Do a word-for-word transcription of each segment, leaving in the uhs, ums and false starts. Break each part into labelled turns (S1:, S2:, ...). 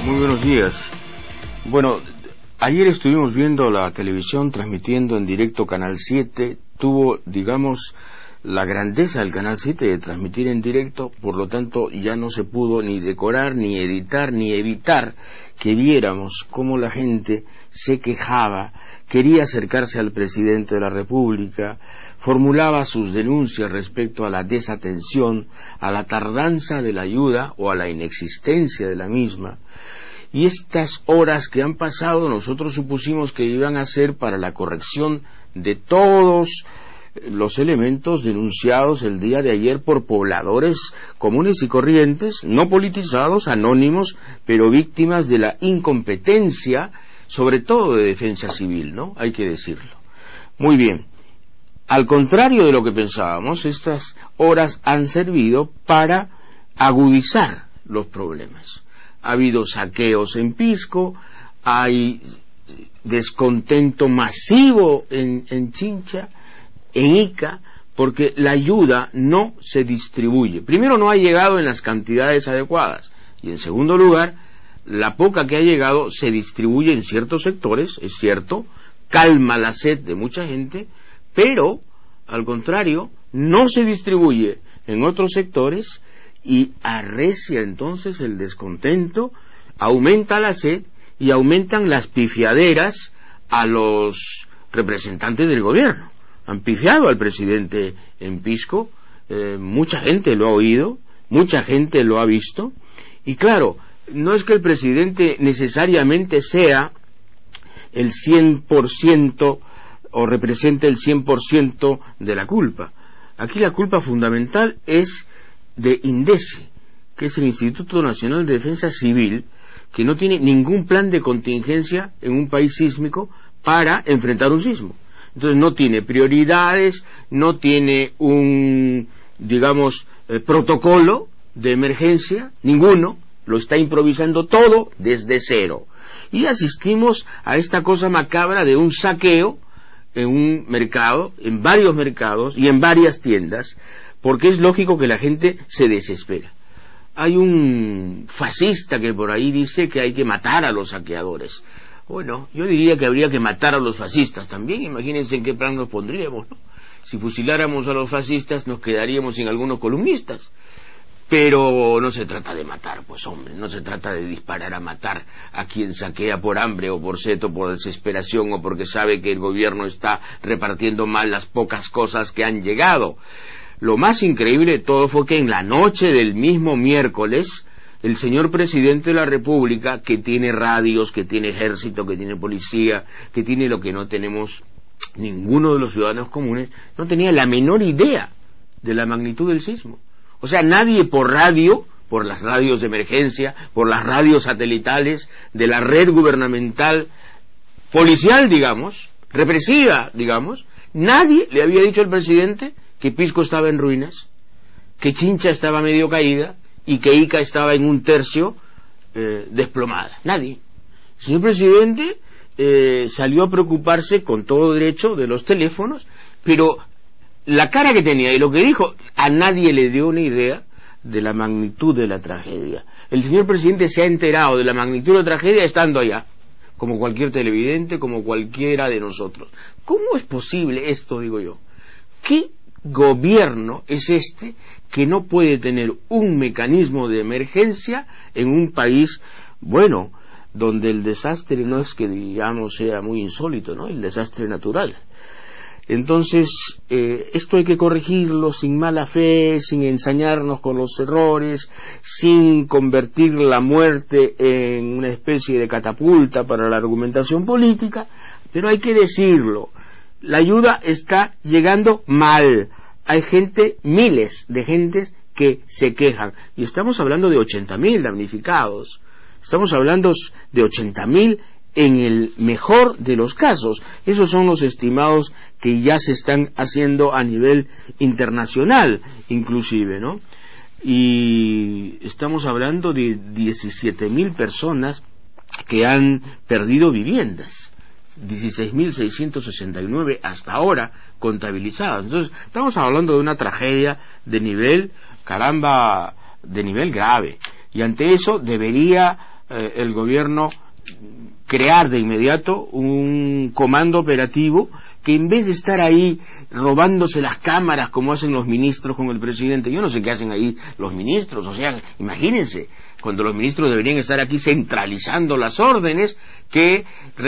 S1: Muy buenos días. Bueno, ayer estuvimos viendo la televisión transmitiendo en directo Canal siete. Tuvo, digamos, la grandeza del Canal siete de transmitir en directo, por lo tanto ya no se pudo ni decorar, ni editar, ni evitar que viéramos cómo la gente se quejaba, quería acercarse al presidente de la República, formulaba sus denuncias respecto a la desatención, a la tardanza de la ayuda o a la inexistencia de la misma. Y estas horas que han pasado nosotros supusimos que iban a ser para la corrección de todos los elementos denunciados el día de ayer por pobladores comunes y corrientes, no politizados, anónimos, pero víctimas de la incompetencia, sobre todo de defensa civil, ¿no? Hay que decirlo. Muy bien. Al contrario de lo que pensábamos, estas horas han servido para agudizar los problemas. Ha habido saqueos en Pisco, hay descontento masivo en, en Chincha, en Ica, porque la ayuda no se distribuye. Primero, no ha llegado en las cantidades adecuadas, y en segundo lugar, la poca que ha llegado se distribuye en ciertos sectores, es cierto, calma la sed de mucha gente, pero, al contrario, no se distribuye en otros sectores y arrecia entonces el descontento, aumenta la sed y aumentan las pifiaderas a los representantes del gobierno. Han pifiado al presidente en Pisco, eh, mucha gente lo ha oído, mucha gente lo ha visto, y claro, no es que el presidente necesariamente sea el cien por ciento o represente el cien por ciento de la culpa. Aquí la culpa fundamental es de INDECI, que es el Instituto Nacional de Defensa Civil, que no tiene ningún plan de contingencia en un país sísmico para enfrentar un sismo. Entonces no tiene prioridades, no tiene un, digamos, eh, protocolo de emergencia, ninguno, lo está improvisando todo desde cero. Y asistimos a esta cosa macabra de un saqueo en un mercado, en varios mercados y en varias tiendas, porque es lógico que la gente se desespera. Hay un fascista que por ahí dice que hay que matar a los saqueadores. Bueno, yo diría que habría que matar a los fascistas también. Imagínense en qué plan nos pondríamos, ¿no? Si fusiláramos a los fascistas nos quedaríamos sin algunos columnistas. Pero no se trata de matar, pues hombre, no se trata de disparar a matar a quien saquea por hambre o por sed o por desesperación o porque sabe que el gobierno está repartiendo mal las pocas cosas que han llegado. Lo más increíble de todo fue que en la noche del mismo miércoles el señor presidente de la República, que tiene radios, que tiene ejército, que tiene policía, que tiene lo que no tenemos ninguno de los ciudadanos comunes, no tenía la menor idea de la magnitud del sismo. O sea, nadie por radio, por las radios de emergencia, por las radios satelitales, de la red gubernamental, policial, digamos, represiva, digamos, nadie le había dicho al presidente que Pisco estaba en ruinas, que Chincha estaba medio caída, y que Ica estaba en un tercio eh, desplomada. Nadie. El señor presidente eh, salió a preocuparse con todo derecho de los teléfonos, pero la cara que tenía y lo que dijo, a nadie le dio una idea de la magnitud de la tragedia. El señor presidente se ha enterado de la magnitud de la tragedia estando allá, como cualquier televidente, como cualquiera de nosotros. ¿Cómo es posible esto, digo yo? ¿Qué gobierno es este que no puede tener un mecanismo de emergencia en un país, bueno, donde el desastre no es que digamos sea muy insólito, ¿no? El desastre natural. Entonces, eh, esto hay que corregirlo sin mala fe, sin ensañarnos con los errores, sin convertir la muerte en una especie de catapulta para la argumentación política, pero hay que decirlo. La ayuda está llegando mal. Hay gente, miles de gentes que se quejan. Y estamos hablando de ochenta mil damnificados. Estamos hablando de ochenta mil en el mejor de los casos. Esos son los estimados que ya se están haciendo a nivel internacional, inclusive, ¿no? Y estamos hablando de diecisiete mil personas que han perdido viviendas. dieciséis mil seiscientos sesenta y nueve hasta ahora contabilizadas. Entonces estamos hablando de una tragedia de nivel, caramba, de nivel grave, y ante eso debería eh, el gobierno crear de inmediato un comando operativo que en vez de estar ahí robándose las cámaras como hacen los ministros con el presidente, yo no sé qué hacen ahí los ministros, o sea, imagínense, cuando los ministros deberían estar aquí centralizando las órdenes que,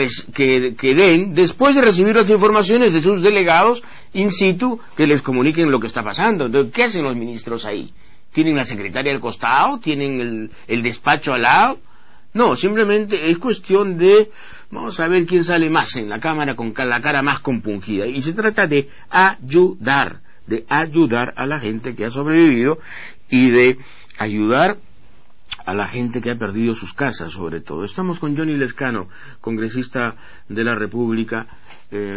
S1: que, que den después de recibir las informaciones de sus delegados in situ, que les comuniquen lo que está pasando. Entonces, ¿qué hacen los ministros ahí? ¿Tienen la secretaria al costado? ¿Tienen el, el despacho al lado? No, simplemente es cuestión de, vamos a ver quién sale más en la cámara con la cara más compungida. Y se trata de ayudar, de ayudar a la gente que ha sobrevivido y de ayudar a la gente que ha perdido sus casas, sobre todo. Estamos con Johnny Lezcano, congresista de la República, eh,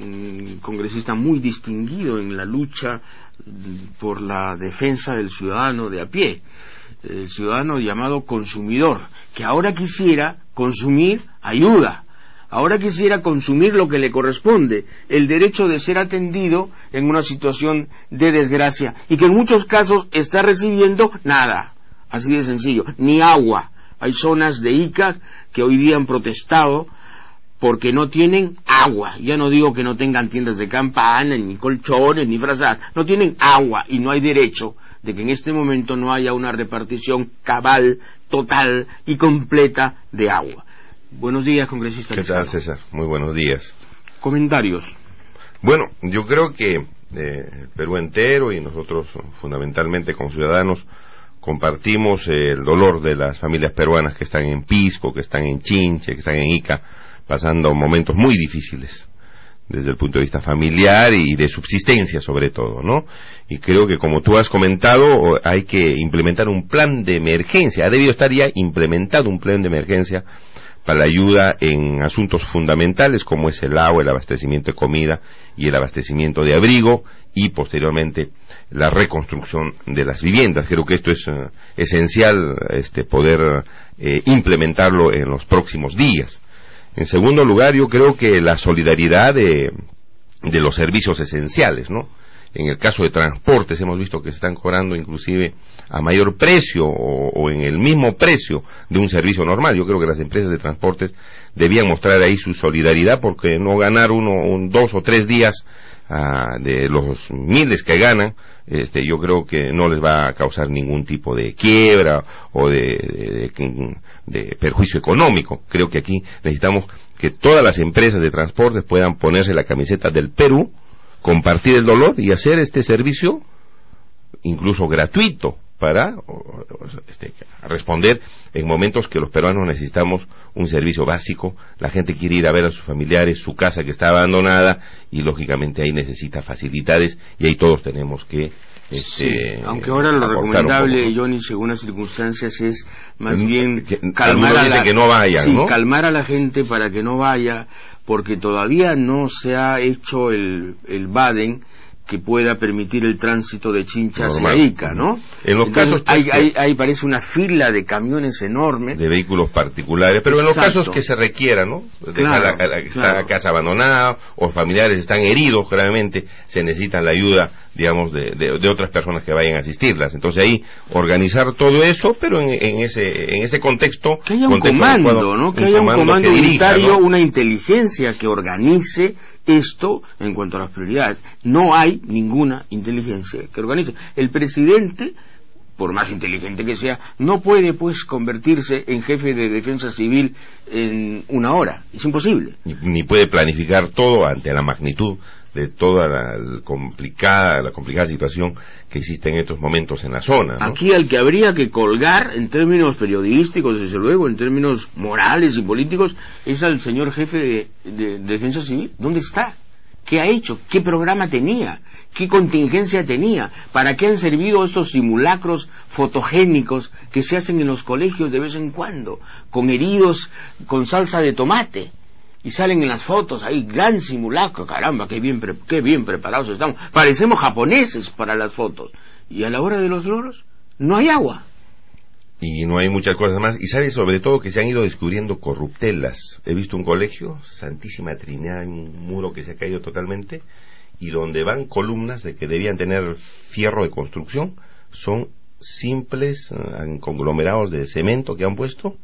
S1: un congresista muy distinguido en la lucha por la defensa del ciudadano de a pie, el ciudadano llamado consumidor, que ahora quisiera consumir ayuda, ahora quisiera consumir lo que le corresponde, el derecho de ser atendido en una situación de desgracia, y que en muchos casos está recibiendo nada, así de sencillo, ni agua. Hay zonas de Ica que hoy día han protestado porque no tienen agua. Ya no digo que no tengan tiendas de campana, ni colchones, ni frazadas, no tienen agua, y no hay derecho de que en este momento no haya una repartición cabal, total y completa de agua. Buenos días, congresista.
S2: ¿Qué tal, César? Muy buenos días.
S1: Comentarios.
S2: Bueno, yo creo que eh, Perú entero y nosotros fundamentalmente como ciudadanos compartimos eh, el dolor de las familias peruanas que están en Pisco, que están en Chinche, que están en Ica, pasando momentos muy difíciles desde el punto de vista familiar y de subsistencia sobre todo, ¿no? Y creo que, como tú has comentado, hay que implementar un plan de emergencia, ha debido estar ya implementado un plan de emergencia para la ayuda en asuntos fundamentales como es el agua, el abastecimiento de comida y el abastecimiento de abrigo, y posteriormente la reconstrucción de las viviendas. Creo que esto es uh, esencial, este, poder eh, implementarlo en los próximos días. En segundo lugar, yo creo que la solidaridad de, de los servicios esenciales, ¿no? En el caso de transportes hemos visto que se están cobrando inclusive a mayor precio o, o en el mismo precio de un servicio normal. Yo creo que las empresas de transportes debían mostrar ahí su solidaridad, porque no ganar uno un dos o tres días uh, de los miles que ganan, este, yo creo que no les va a causar ningún tipo de quiebra o de, de, de perjuicio económico. Creo que aquí necesitamos que todas las empresas de transportes puedan ponerse la camiseta del Perú, compartir el dolor y hacer este servicio incluso gratuito para este, responder en momentos que los peruanos necesitamos un servicio básico. La gente quiere ir a ver a sus familiares, su casa que está abandonada, y lógicamente ahí necesita facilidades, y ahí todos tenemos que Este,
S1: sí, aunque ahora lo recomendable, poco, ¿no? Johnny, según las circunstancias, es más bien que, calmar a la,
S2: que no vayan,
S1: sí,
S2: ¿no?
S1: calmar a la gente para que no vaya, porque todavía no se ha hecho el, el Baden que pueda permitir el tránsito de Chincha hacia Ica, ¿no?
S2: En los
S1: Entonces,
S2: casos
S1: hay, hay, hay parece una fila de camiones enormes
S2: de vehículos particulares, pero Exacto. en los casos que se requiera, ¿no?
S1: Claro,
S2: la, la, la, está
S1: claro.
S2: la casa abandonada o familiares están heridos gravemente, se necesita la ayuda, digamos, de, de, de otras personas que vayan a asistirlas. Entonces ahí organizar todo eso, pero en, en ese en ese contexto
S1: que haya un
S2: contexto
S1: comando,
S2: adecuado,
S1: ¿no? Que
S2: un
S1: haya
S2: comando
S1: un comando
S2: que dirija,
S1: unitario,
S2: ¿no?
S1: Una inteligencia que organice esto en cuanto a las prioridades. No hay ninguna inteligencia que organice. El presidente, por más inteligente que sea, no puede pues convertirse en jefe de defensa civil en una hora. Es imposible.
S2: Ni, ni puede planificar todo ante la magnitud de toda la, la complicada la complicada situación que existe en estos momentos en la zona, ¿no?
S1: Aquí al que habría que colgar en términos periodísticos, desde luego, en términos morales y políticos, es al señor jefe de, de, de defensa civil. ¿Dónde está? ¿Qué ha hecho? ¿Qué programa tenía? ¿Qué contingencia tenía? ¿Para qué han servido estos simulacros fotogénicos que se hacen en los colegios de vez en cuando, con heridos con salsa de tomate? Y salen en las fotos ahí, gran simulacro, caramba, qué bien, pre qué bien preparados estamos. Parecemos japoneses para las fotos. Y a la hora de los loros, no hay agua.
S2: Y no hay muchas cosas más. Y sabes, sobre todo, que se han ido descubriendo corruptelas. He visto un colegio, Santísima Trinidad, un muro que se ha caído totalmente, y donde van columnas de que debían tener fierro de construcción, son simples uh, conglomerados de cemento que han puesto,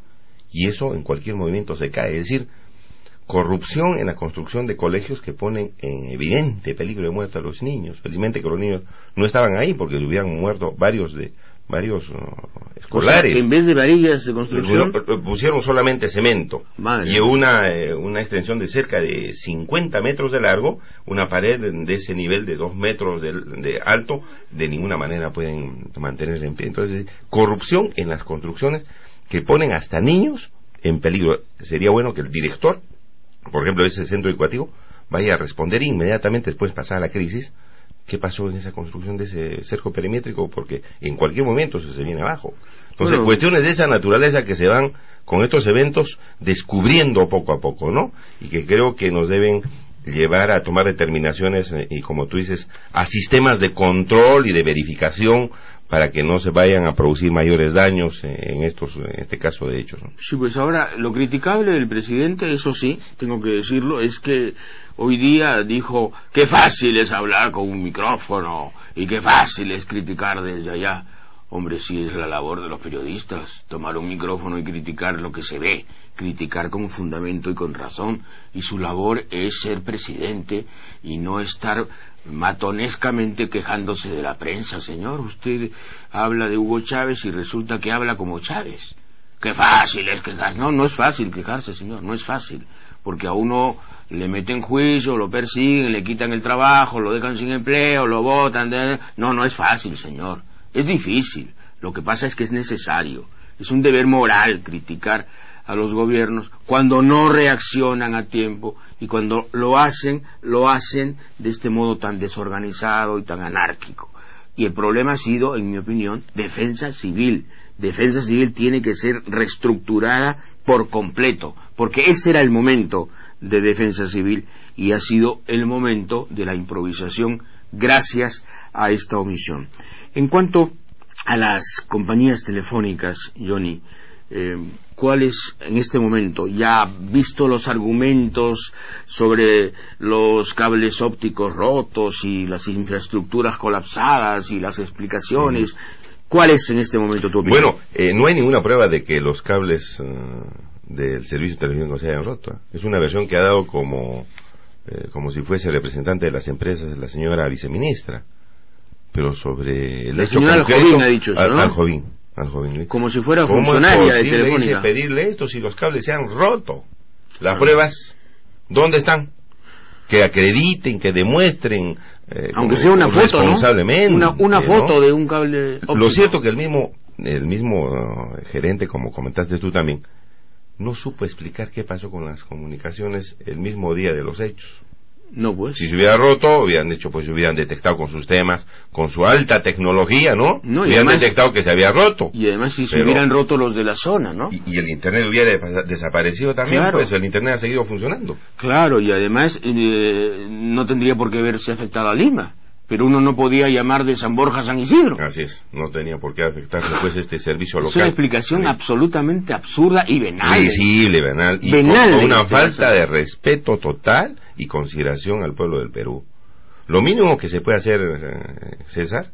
S2: y eso en cualquier movimiento se cae. Es decir, corrupción en la construcción de colegios que ponen en evidente peligro de muerte a los niños. Felizmente que los niños no estaban ahí porque hubieran muerto varios de varios uh, escolares.
S1: O sea, en vez de varillas de construcción
S2: pusieron solamente cemento.
S1: Madre.
S2: Y una eh, una extensión de cerca de cincuenta metros de largo, una pared de ese nivel de dos metros de, de alto, de ninguna manera pueden mantenerse en pie. Entonces, corrupción en las construcciones que ponen hasta niños en peligro. Sería bueno que el director, por ejemplo, de ese centro educativo, vaya a responder inmediatamente después de pasar la crisis qué pasó en esa construcción de ese cerco perimétrico, porque en cualquier momento se, se viene abajo. Entonces, bueno, cuestiones de esa naturaleza que se van con estos eventos descubriendo poco a poco, ¿no? Y que creo que nos deben llevar a tomar determinaciones eh, y, como tú dices, a sistemas de control y de verificación para que no se vayan a producir mayores daños en estos, en este caso de hechos, ¿no?
S1: Sí, pues ahora, lo criticable del presidente, eso sí, tengo que decirlo, es que hoy día dijo, qué fácil es hablar con un micrófono, y qué fácil es criticar desde allá. Hombre, sí es la labor de los periodistas, tomar un micrófono y criticar lo que se ve, criticar con fundamento y con razón, y su labor es ser presidente y no estar matonescamente quejándose de la prensa. Señor, usted habla de Hugo Chávez y resulta que habla como Chávez. Qué fácil es quejarse. No, no es fácil quejarse, señor, no es fácil, porque a uno le meten juicio, lo persiguen, le quitan el trabajo, lo dejan sin empleo, lo botan de... No, no es fácil, señor, es difícil. Lo que pasa es que es necesario, es un deber moral criticar a los gobiernos cuando no reaccionan a tiempo, y cuando lo hacen, lo hacen de este modo tan desorganizado y tan anárquico. Y el problema ha sido, en mi opinión, defensa civil. Defensa civil tiene que ser reestructurada por completo, porque ese era el momento de defensa civil, y ha sido el momento de la improvisación gracias a esta omisión. En cuanto a las compañías telefónicas, Johnny, eh, ¿cuáles en este momento, ya visto los argumentos sobre los cables ópticos rotos y las infraestructuras colapsadas y las explicaciones, mm. ¿cuál es en este momento tu opinión?
S2: Bueno, eh, no hay ninguna prueba de que los cables uh, del servicio telefónico se hayan roto. Es una versión que ha dado como eh, como si fuese representante de las empresas la señora viceministra, pero sobre el
S1: la
S2: hecho
S1: señora
S2: concreto,
S1: Aljovín ha dicho eso, ¿no?
S2: Aljovín, Aljovín,
S1: como si fuera funcionaria de Telefónica.
S2: ¿Cómo es posible pedirle esto si los cables se han roto? Las ah. pruebas, ¿dónde están? Que acrediten, que demuestren, eh,
S1: aunque sea una foto,
S2: responsablemente,
S1: ¿no? Una, una
S2: ¿no?
S1: foto de un cable óptico.
S2: Lo cierto que el mismo el mismo uh, gerente, como comentaste tú también, no supo explicar qué pasó con las comunicaciones el mismo día de los hechos.
S1: No, pues.
S2: Si se hubiera roto, hubieran hecho, pues, hubieran detectado con sus temas, con su alta tecnología, ¿no?
S1: no y
S2: hubieran
S1: además,
S2: detectado que se había roto.
S1: Y además si se hubieran roto los de la zona, ¿no?
S2: Y, y el Internet hubiera desaparecido también, claro. Pues el Internet ha seguido funcionando.
S1: Claro, y además eh, no tendría por qué verse afectada a Lima, pero uno no podía llamar de San Borja a San Isidro.
S2: Así es, no tenía por qué afectarse pues este servicio local.
S1: Es una explicación sí. absolutamente absurda y venal.
S2: Visible, venal, y
S1: venal
S2: con, con una falta de respeto total y consideración al pueblo del Perú. Lo mínimo que se puede hacer, eh, César,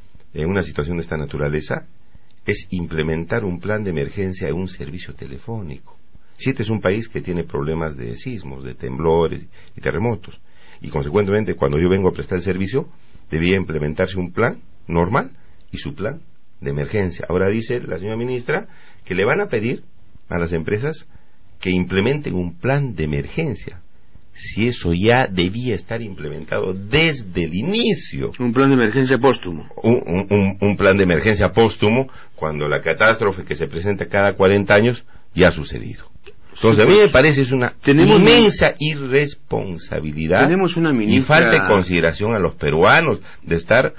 S2: en una situación de esta naturaleza, es implementar un plan de emergencia en un servicio telefónico. Si este es un país que tiene problemas de sismos, de temblores y terremotos, y consecuentemente cuando yo vengo a prestar el servicio debía implementarse un plan normal y su plan de emergencia. Ahora dice la señora ministra que le van a pedir a las empresas que implementen un plan de emergencia, si eso ya debía estar implementado desde el inicio.
S1: Un plan de emergencia póstumo.
S2: Un, un, un plan de emergencia póstumo cuando la catástrofe que se presenta cada cuarenta años ya ha sucedido. Entonces, sí, pues, a mí me parece es una tenemos inmensa irresponsabilidad
S1: tenemos una ministra...
S2: y falta de consideración a los peruanos de estar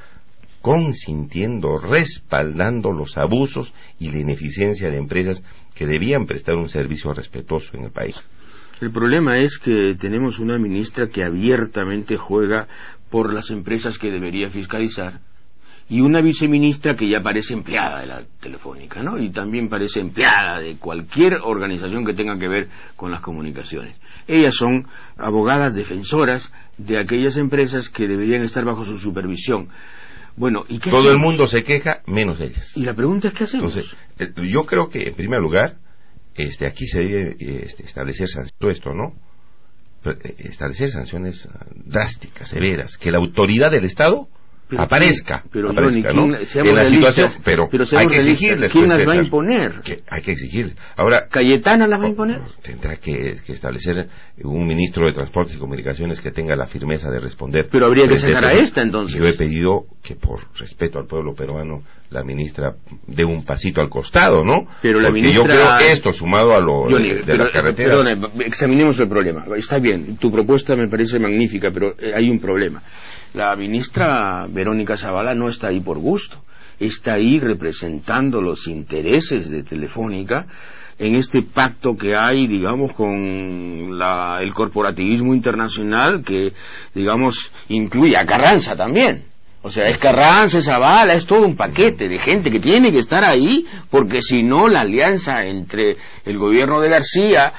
S2: consintiendo, respaldando los abusos y la ineficiencia de empresas que debían prestar un servicio respetuoso en el país.
S1: El problema es que tenemos una ministra que abiertamente juega por las empresas que debería fiscalizar, y una viceministra que ya parece empleada de la Telefónica, ¿no? Y también parece empleada de cualquier organización que tenga que ver con las comunicaciones. Ellas son abogadas defensoras de aquellas empresas que deberían estar bajo su supervisión. Bueno, ¿y qué
S2: Todo
S1: hacemos?
S2: El mundo se queja, menos ellas.
S1: Y la pregunta es, ¿qué hacemos?
S2: Entonces, yo creo que, en primer lugar, este, aquí se debe este, establecer todo esto, ¿no? Establecer sanciones drásticas, severas, que la autoridad del Estado pero, aparezca,
S1: pero,
S2: aparezca
S1: Johnny,
S2: ¿no?
S1: ¿quién,
S2: en la situación, pero, pero hay que exigirles.
S1: ¿Quién
S2: pues,
S1: las va
S2: César,
S1: a imponer?
S2: Que hay que exigirles. Ahora,
S1: ¿Cayetana las va a imponer?
S2: Tendrá que, que establecer un ministro de Transportes y Comunicaciones que tenga la firmeza de responder.
S1: Pero habría que sacar a esta, entonces.
S2: Yo he pedido que, por respeto al pueblo peruano, la ministra dé un pasito al costado, ¿no?
S1: Pero la
S2: Porque
S1: ministra...
S2: yo creo que esto, sumado a lo
S1: Johnny,
S2: de, de
S1: pero,
S2: las carreteras...
S1: Perdone, examinemos el problema. Está bien, tu propuesta me parece magnífica, pero hay un problema. La ministra Verónica Zavala no está ahí por gusto, está ahí representando los intereses de Telefónica en este pacto que hay, digamos, con la, el corporativismo internacional que, digamos, incluye a Carranza también. O sea, es Carranza, Zavala, es todo un paquete de gente que tiene que estar ahí, porque si no la alianza entre el gobierno de García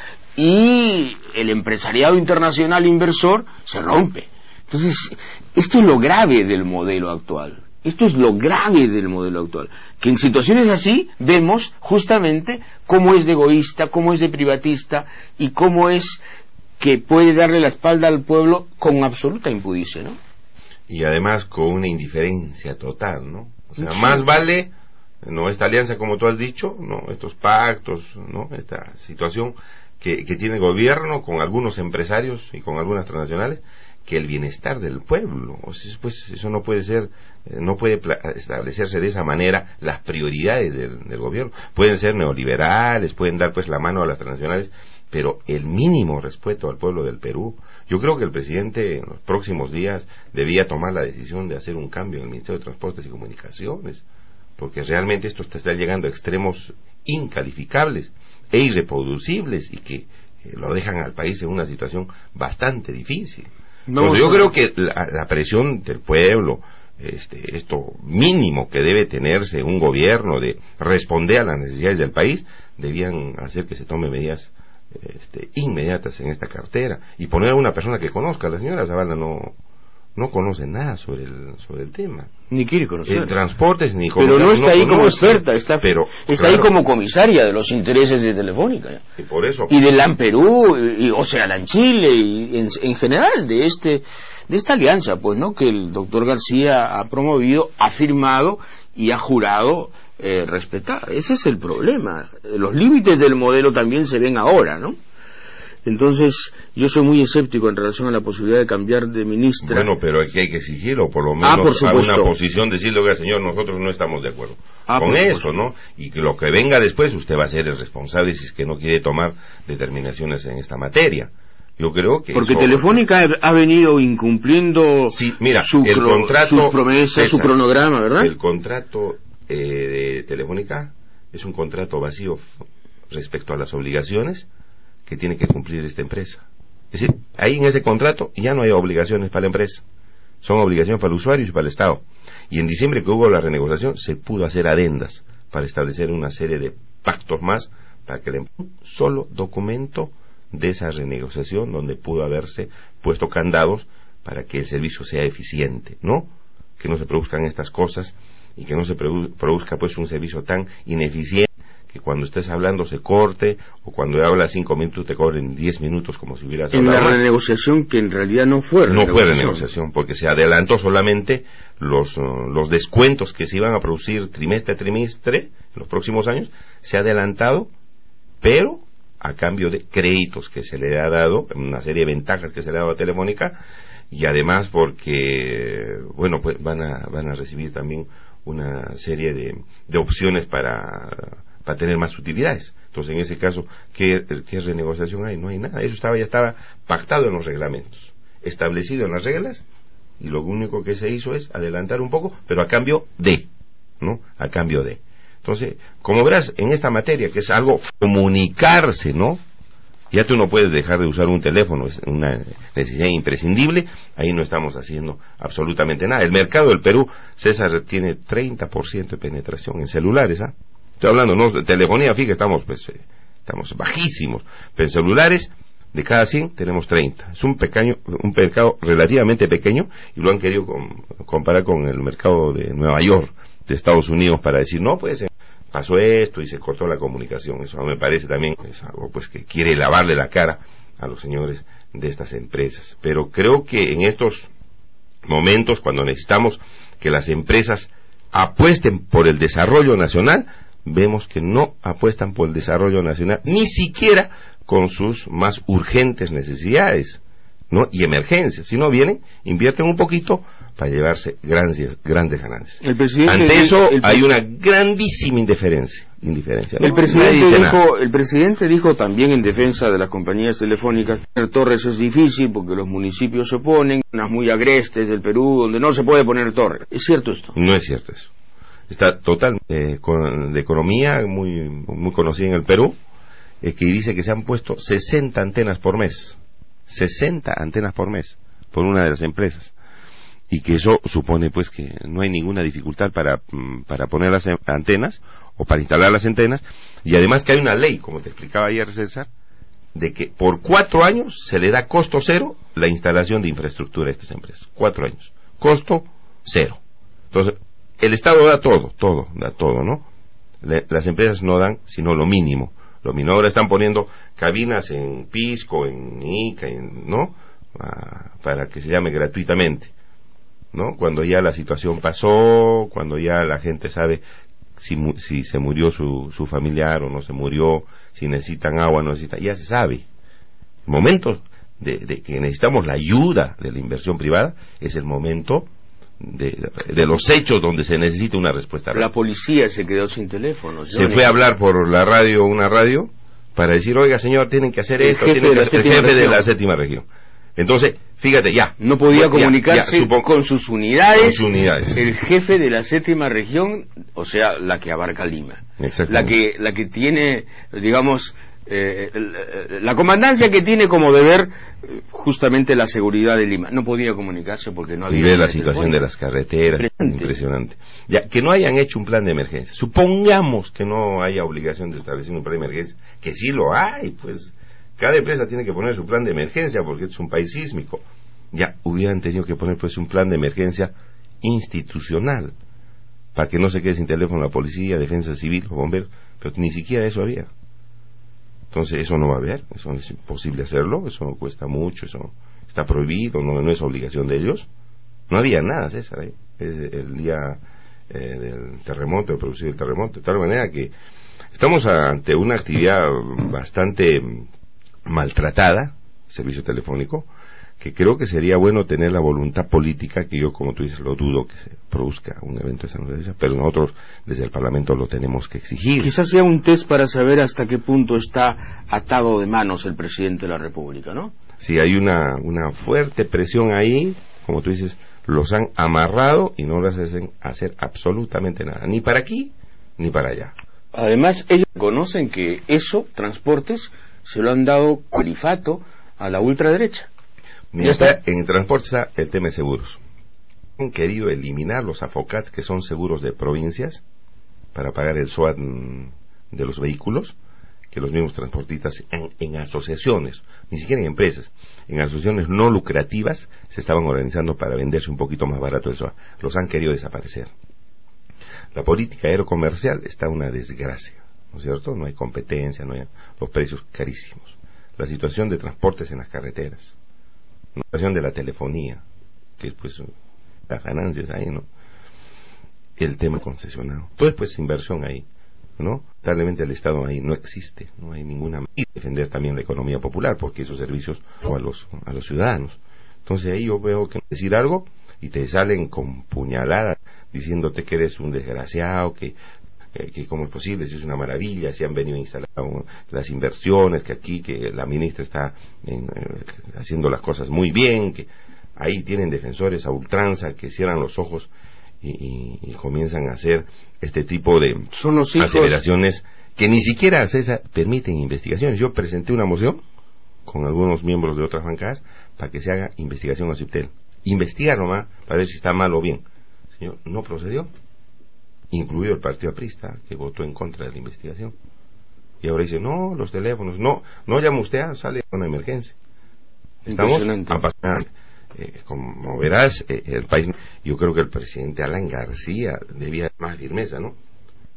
S1: y el empresariado internacional inversor se rompe. Entonces, esto es lo grave del modelo actual. Esto es lo grave del modelo actual. Que en situaciones así vemos justamente cómo es de egoísta, cómo es de privatista y cómo es que puede darle la espalda al pueblo con absoluta impudicia, ¿no?
S2: Y además con una indiferencia total, ¿no? O sea,
S1: sí.
S2: Más vale, no esta alianza como tú has dicho, no estos pactos, no esta situación que, que tiene el gobierno con algunos empresarios y con algunas transnacionales, que el bienestar del pueblo. O sea, pues eso no puede ser, no puede establecerse de esa manera las prioridades del, del gobierno. Pueden ser neoliberales, pueden dar pues la mano a las transnacionales, pero el mínimo respeto al pueblo del Perú. Yo creo que el presidente en los próximos días debía tomar la decisión de hacer un cambio en el Ministerio de Transportes y Comunicaciones, porque realmente esto está llegando a extremos incalificables e irreproducibles y que eh, lo dejan al país en una situación bastante difícil. No, yo creo que la, la presión del pueblo, este, esto mínimo que debe tenerse un gobierno de responder a las necesidades del país, debían hacer que se tomen medidas este, inmediatas en esta cartera y poner a una persona que conozca. La señora Zavala no no conoce nada sobre el sobre el tema,
S1: ni quiere conocer
S2: en transportes ni
S1: pero no está no ahí como experta, está
S2: pero
S1: está claro, ahí como comisaria de los intereses de Telefónica
S2: y por eso
S1: y de LAN Perú y, o sea LAN Chile y en, en general de este de esta alianza, pues, no, que el doctor García ha promovido, ha firmado y ha jurado eh, respetar. Ese es el problema. Los límites del modelo también se ven ahora, ¿no? Entonces, yo soy muy escéptico en relación a la posibilidad de cambiar de ministra.
S2: Bueno, pero aquí hay que exigirlo, por lo menos
S1: ah, por
S2: a una posición, decirle, oiga, señor, nosotros no estamos de acuerdo ah, con eso, ¿no? Y que lo que venga después, usted va a ser el responsable si es que no quiere tomar determinaciones en esta materia. Yo creo que
S1: porque
S2: eso...
S1: Telefónica ha venido incumpliendo
S2: sí, mira,
S1: su
S2: el
S1: cro...
S2: contrato,
S1: sus promesas, César, su cronograma, ¿verdad?
S2: El contrato eh, de Telefónica es un contrato vacío respecto a las obligaciones que tiene que cumplir esta empresa. Es decir, ahí en ese contrato ya no hay obligaciones para la empresa, son obligaciones para los usuarios y para el Estado. Y en diciembre que hubo la renegociación se pudo hacer adendas para establecer una serie de pactos más para que el un solo documento de esa renegociación donde pudo haberse puesto candados para que el servicio sea eficiente, ¿no? Que no se produzcan estas cosas y que no se produ- produzca pues un servicio tan ineficiente que cuando estés hablando se corte, o cuando hablas cinco minutos te cobren diez minutos como si hubieras
S1: en
S2: hablado
S1: la
S2: más.
S1: renegociación que en realidad no fue
S2: renegociación. No fue renegociación, porque se adelantó solamente los, uh, los descuentos que se iban a producir trimestre a trimestre en los próximos años, se ha adelantado, pero a cambio de créditos que se le ha dado, una serie de ventajas que se le ha dado a Telefónica, y además porque, bueno, pues van a, van a recibir también una serie de, de opciones para para tener más utilidades. Entonces, en ese caso, ¿qué, qué renegociación hay? No hay nada. Eso estaba ya estaba pactado en los reglamentos, establecido en las reglas, y lo único que se hizo es adelantar un poco, pero a cambio de, ¿no? A cambio de. Entonces, como verás, en esta materia, que es algo comunicarse, ¿no? Ya tú no puedes dejar de usar un teléfono, es una necesidad imprescindible, ahí no estamos haciendo absolutamente nada. El mercado del Perú, César, tiene treinta por ciento de penetración en celulares, ¿ah? Estoy hablando, no de telefonía fija, estamos pues eh, estamos bajísimos, pero en celulares de cada cien tenemos treinta. Es un pequeño un mercado relativamente pequeño y lo han querido com- comparar con el mercado de Nueva York, de Estados Unidos, para decir, no, pues pasó esto y se cortó la comunicación. Eso me parece también es algo pues que quiere lavarle la cara a los señores de estas empresas. Pero creo que en estos momentos, cuando necesitamos que las empresas apuesten por el desarrollo nacional, vemos que no apuestan por el desarrollo nacional, ni siquiera con sus más urgentes necesidades, ¿no? Y emergencias, sino vienen, invierten un poquito para llevarse grandes, grandes ganancias.
S1: El presidente
S2: Ante eso
S1: el,
S2: hay una grandísima indiferencia. indiferencia ¿no?
S1: el, presidente dijo, el presidente dijo también en defensa de las compañías telefónicas, poner torres es difícil porque los municipios se oponen, unas muy agrestes del Perú donde no se puede poner torres. ¿Es cierto esto?
S2: No es cierto eso. Está total eh, con, de economía muy muy conocida en el Perú, eh, que dice que se han puesto sesenta antenas por mes. sesenta antenas por mes por una de las empresas. Y que eso supone pues que no hay ninguna dificultad para, para poner las antenas o para instalar las antenas, y además que hay una ley, como te explicaba ayer César, de que por cuatro años se le da costo cero la instalación de infraestructura a estas empresas. Cuatro años. Costo cero. Entonces, el Estado da todo, todo, da todo, ¿no? Le, las empresas no dan sino lo mínimo. Lo mínimo. Ahora están poniendo cabinas en Pisco, en Ica, en, ¿no? Ah, para que se llame gratuitamente, ¿no? Cuando ya la situación pasó, cuando ya la gente sabe si, si se murió su, su familiar o no se murió, si necesitan agua o no necesitan, ya se sabe. El momento de, de que necesitamos la ayuda de la inversión privada es el momento de, de los hechos donde se necesita una respuesta rápida.
S1: La policía se quedó sin teléfono.
S2: Se fue a hablar por la radio, una radio, para decir, oiga señor, tienen que hacer esto, tienen que hacer el jefe de la séptima región. Entonces, fíjate, ya.
S1: No podía ya, comunicarse
S2: ya, supongo,
S1: con sus unidades,
S2: con sus unidades.
S1: El jefe de la séptima región, o sea, la que abarca Lima. La que, la que tiene, digamos, eh, la comandancia que tiene como deber justamente la seguridad de Lima. No podía comunicarse porque no había...
S2: Y ve la situación de las carreteras, impresionante. impresionante. Ya, que no hayan hecho un plan de emergencia. Supongamos que no haya obligación de establecer un plan de emergencia, que sí lo hay, pues... Cada empresa tiene que poner su plan de emergencia porque es un país sísmico. Ya hubieran tenido que poner pues un plan de emergencia institucional para que no se quede sin teléfono la policía, defensa civil, los bomberos, pero ni siquiera eso había. Entonces eso no va a haber, eso es imposible hacerlo, eso cuesta mucho, eso está prohibido, no, no es obligación de ellos. No había nada, César, ¿eh? Es el día eh, del terremoto, de producir el terremoto, de tal manera que estamos ante una actividad bastante maltratada, servicio telefónico, que creo que sería bueno tener la voluntad política, que yo, como tú dices, lo dudo que se produzca un evento de esa naturaleza, pero nosotros desde el Parlamento lo tenemos que exigir.
S1: Quizás sea un test para saber hasta qué punto está atado de manos el presidente de la República, ¿no?
S2: Sí, hay una, una fuerte presión ahí, como tú dices, los han amarrado y no les hacen hacer absolutamente nada, ni para aquí, ni para allá.
S1: Además, ellos conocen que eso, transportes, se lo han dado califato a la ultraderecha.
S2: Mira, está, en transporte está el tema de seguros. Han querido eliminar los AFOCAT, que son seguros de provincias, para pagar el SOAT de los vehículos, que los mismos transportistas en, en asociaciones, ni siquiera en empresas, en asociaciones no lucrativas, se estaban organizando para venderse un poquito más barato el SOAT. Los han querido desaparecer. La política aerocomercial está una desgracia, ¿no es cierto? No hay competencia, no hay los precios carísimos. La situación de transportes en las carreteras, la situación de la telefonía, que es pues las ganancias ahí, ¿no? El tema concesionado, todo es pues inversión ahí, ¿no? Lamentablemente el Estado ahí no existe, no hay ninguna. Y defender también la economía popular, porque esos servicios son a los a los ciudadanos. Entonces ahí yo veo que decir algo y te salen con puñaladas diciéndote que eres un desgraciado, que Eh, que cómo es posible, si es una maravilla, si han venido a instalar um, las inversiones, que aquí, que la ministra está en, eh, haciendo las cosas muy bien, que ahí tienen defensores a ultranza que cierran los ojos y, y, y comienzan a hacer este tipo de
S1: Son los hijos...
S2: aseveraciones que ni siquiera César, permiten investigaciones. Yo presenté una moción con algunos miembros de otras bancadas para que se haga investigación a Ciptel. Investigar nomás para ver si está mal o bien. Señor, no procedió, incluido el partido aprista, que votó en contra de la investigación. Y ahora dice, no, los teléfonos, no, no llama usted, sale una emergencia. Estamos a pasar, eh, como verás, eh, el país, yo creo que el presidente Alan García debía más firmeza, ¿no?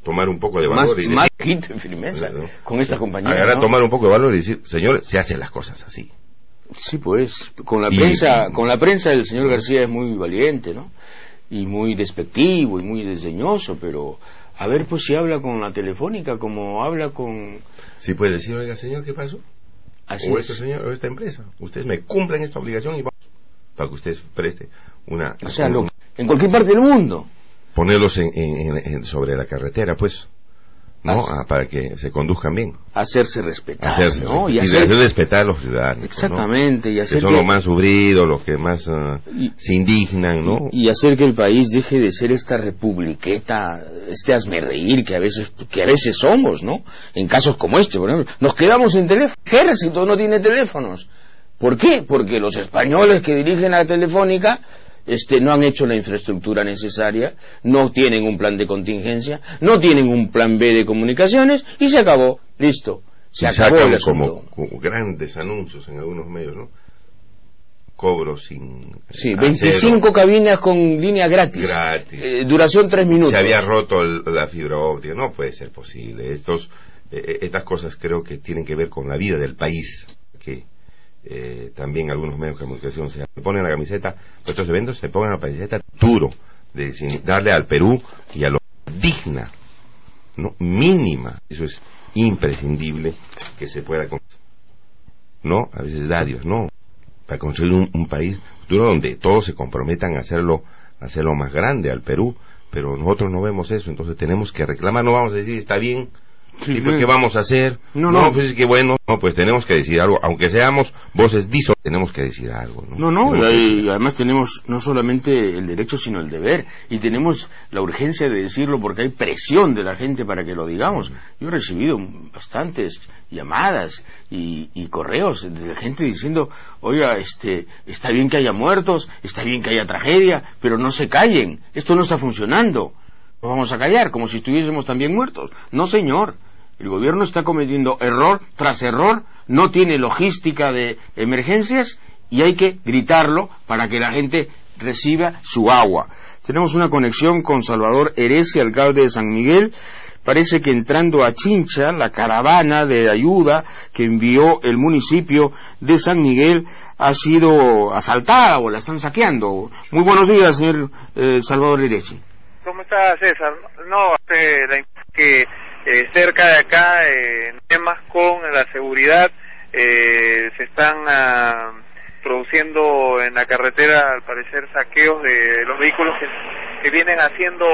S2: tomar un poco de valor
S1: más,
S2: y decir,
S1: más quite firmeza ¿no? con esta compañía.
S2: Agarrar,
S1: ¿no?
S2: tomar un poco de valor y decir, señor, se hacen las cosas así.
S1: Sí, pues, con la
S2: y,
S1: prensa,
S2: y,
S1: con la prensa el señor García es muy valiente, ¿no? Y muy despectivo y muy desdeñoso, pero a ver pues si habla con la Telefónica como habla con...
S2: Sí puede decir, oiga señor, ¿qué pasó?
S1: Así
S2: o
S1: es.
S2: este señor, o esta empresa, ustedes me cumplen esta obligación y vamos, para que ustedes preste una...
S1: O sea,
S2: un,
S1: lo, en cualquier parte del mundo.
S2: Ponerlos en, en, en, sobre la carretera, pues, ¿no?
S1: As,
S2: ah, para que se conduzcan bien.
S1: Hacerse respetar,
S2: hacerse,
S1: ¿no?
S2: Y, y hacer, hacer respetar a los ciudadanos.
S1: Exactamente.
S2: ¿no?
S1: Y hacer
S2: que son
S1: que,
S2: los más sufridos, los que más uh, y, se indignan, ¿no?
S1: Y, y hacer que el país deje de ser esta republiqueta, este hazmerreír que a veces que a veces somos, ¿no? En casos como este, por ejemplo. Nos quedamos sin teléfono. El ejército no tiene teléfonos. ¿Por qué? Porque los españoles que dirigen la Telefónica Este, no han hecho la infraestructura necesaria, no tienen un plan de contingencia, no tienen un plan B de comunicaciones y se acabó, listo, se
S2: y
S1: acabó el
S2: como, como grandes anuncios en algunos medios, ¿no? Cobros sin
S1: sí, veinticinco acero, cabinas con línea gratis,
S2: gratis.
S1: Eh, duración tres minutos.
S2: Se había roto el, la fibra óptica, no puede ser posible. Estos, eh, estas cosas creo que tienen que ver con la vida del país, que Eh, también algunos medios de comunicación se ponen la camiseta, pues estos eventos se pongan la camiseta duro, de darle al Perú y a lo digna, no mínima, eso es imprescindible que se pueda, no, a veces da Dios, no, para construir un, un país futuro donde todos se comprometan a hacerlo, a hacerlo más grande al Perú, pero nosotros no vemos eso, entonces tenemos que reclamar, no vamos a decir está bien. Sí, ¿Y pues, qué vamos a hacer?
S1: No,
S2: no,
S1: no.
S2: pues es que bueno, no, pues tenemos que decir algo, aunque seamos voces diso, tenemos que decir algo, ¿no?
S1: No, no, y, y además tenemos no solamente el derecho, sino el deber, y tenemos la urgencia de decirlo porque hay presión de la gente para que lo digamos. Yo he recibido bastantes llamadas y, y correos de la gente diciendo, oiga, este, está bien que haya muertos, está bien que haya tragedia, pero no se callen, esto no está funcionando. Nos vamos a callar como si estuviésemos también muertos. No, señor. El gobierno está cometiendo error tras error, no tiene logística de emergencias y hay que gritarlo para que la gente reciba su agua. Tenemos una conexión con Salvador Heresi, alcalde de San Miguel. Parece que entrando a Chincha, la caravana de ayuda que envió el municipio de San Miguel ha sido asaltada o la están saqueando. Muy buenos días, señor eh, Salvador Heresi.
S3: ¿Cómo está, César? No, eh, la, que eh, cerca de acá, eh, en temas con la seguridad, eh, se están ah, produciendo en la carretera, al parecer, saqueos de los vehículos que, que vienen haciendo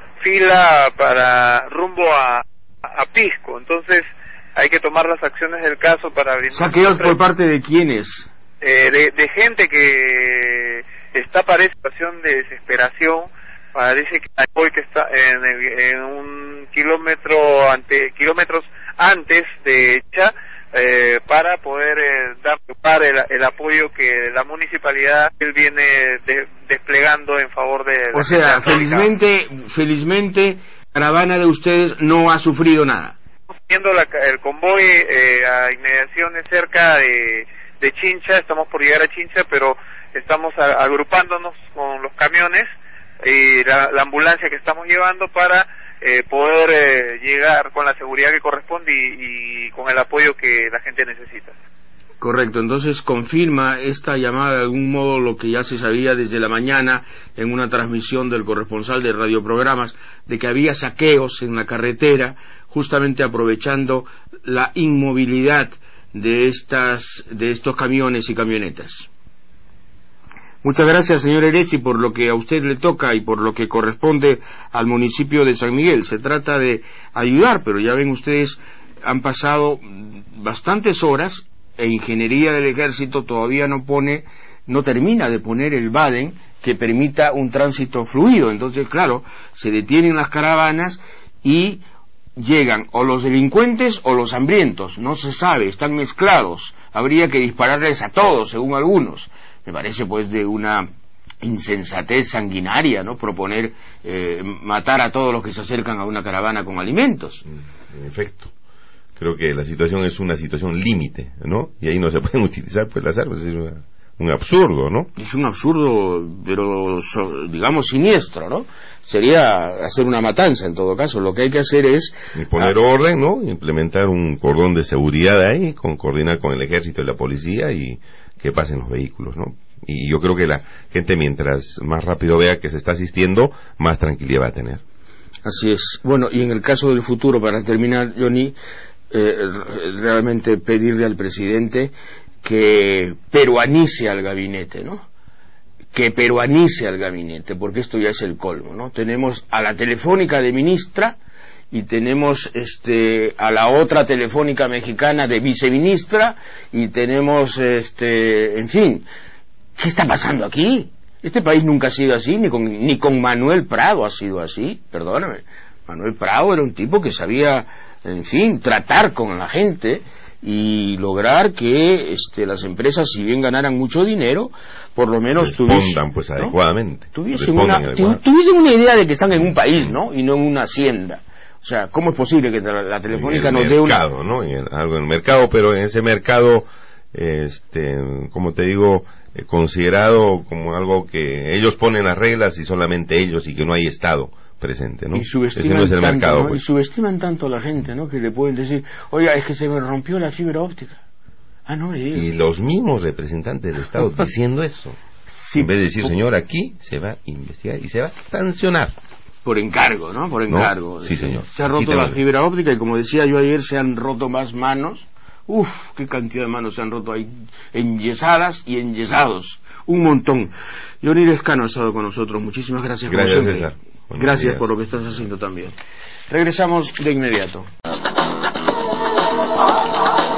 S3: fila para rumbo a, a Pisco. Entonces, hay que tomar las acciones del caso para brindar...
S1: ¿Saqueos por parte de quiénes?
S3: Eh, de, de gente que está para esa situación de desesperación. Parece que hoy que está en, el, en un kilómetro ante kilómetros antes de Cha eh, para poder eh, dar el, el apoyo que la municipalidad viene de, desplegando en favor de la
S1: o sea felizmente felizmente la caravana de ustedes no ha sufrido nada.
S3: Viendo la, el convoy eh, a inmediaciones cerca de, de Chincha, estamos por llegar a Chincha, pero estamos a, agrupándonos con los camiones y la, la ambulancia que estamos llevando para eh, poder eh, llegar con la seguridad que corresponde y, y con el apoyo que la gente necesita.
S1: Correcto, entonces confirma esta llamada de algún modo lo que ya se sabía desde la mañana en una transmisión del corresponsal de radioprogramas de que había saqueos en la carretera justamente aprovechando la inmovilidad de estas de estos camiones y camionetas. Muchas gracias, señor Heresi, por lo que a usted le toca y por lo que corresponde al municipio de San Miguel. Se trata de ayudar, pero ya ven ustedes, han pasado bastantes horas e Ingeniería del Ejército todavía no pone, no termina de poner el Baden que permita un tránsito fluido. Entonces, claro, se detienen las caravanas y llegan o los delincuentes o los hambrientos, no se sabe, están mezclados. Habría que dispararles a todos, según algunos. Me parece pues de una insensatez sanguinaria, ¿no? Proponer eh, matar a todos los que se acercan a una caravana con alimentos.
S2: En efecto, creo que la situación es una situación límite, ¿no? Y ahí no se pueden utilizar pues las armas, es una, un absurdo, ¿no?
S1: Es un absurdo, pero so, digamos siniestro, ¿no? Sería hacer una matanza en todo caso. Lo que hay que hacer es
S2: y poner ah, orden, ¿no? Implementar un cordón de seguridad ahí, con coordinar con el ejército y la policía y que pasen los vehículos, ¿no? Y yo creo que la gente, mientras más rápido vea que se está asistiendo, más tranquilidad va a tener.
S1: Así es. Bueno, y en el caso del futuro, para terminar, Johnny, eh, realmente pedirle al presidente que peruanice al gabinete, ¿no? Que peruanice al gabinete, porque esto ya es el colmo, ¿no? Tenemos a la telefónica de ministra y tenemos este a la otra telefónica mexicana de viceministra y tenemos este, en fin, ¿qué está pasando aquí? Este país nunca ha sido así, ni con, ni con Manuel Prado ha sido así, perdóname. Manuel Prado era un tipo que sabía, en fin, tratar con la gente y lograr que este, las empresas, si bien ganaran mucho dinero, por lo menos
S2: tuviesen, pues, ¿no? adecuadamente.
S1: Tuviesen una, tuviesen una idea de que están en un país, ¿no? Y no en una hacienda. O sea, ¿cómo es posible que la telefónica nos dé una...
S2: mercado, ¿no? En el, algo en el mercado, pero en ese mercado, este, como te digo, eh, considerado como algo que ellos ponen las reglas y solamente ellos, y que no hay Estado presente, ¿no?
S1: Y subestiman,
S2: no es el
S1: tanto,
S2: mercado,
S1: ¿no?
S2: pues.
S1: Y subestiman tanto a la gente, ¿no? Que le pueden decir, oiga, es que se me rompió la fibra óptica. Ah, no, le digo.
S2: Y los mismos representantes del Estado diciendo eso. Sí, en vez de decir, señor, aquí se va a investigar y se va a sancionar.
S1: Por encargo, ¿no? Por encargo.
S2: ¿No? Sí, señor.
S1: Se ha roto la fibra óptica y, como decía yo ayer, se han roto más manos. Uf, qué cantidad de manos se han roto ahí, enyesadas y enyesados. Un montón. Johnny Lescano ha estado con nosotros. Muchísimas gracias.
S2: Gracias, César.
S1: Gracias por lo que estás haciendo también. Regresamos de inmediato.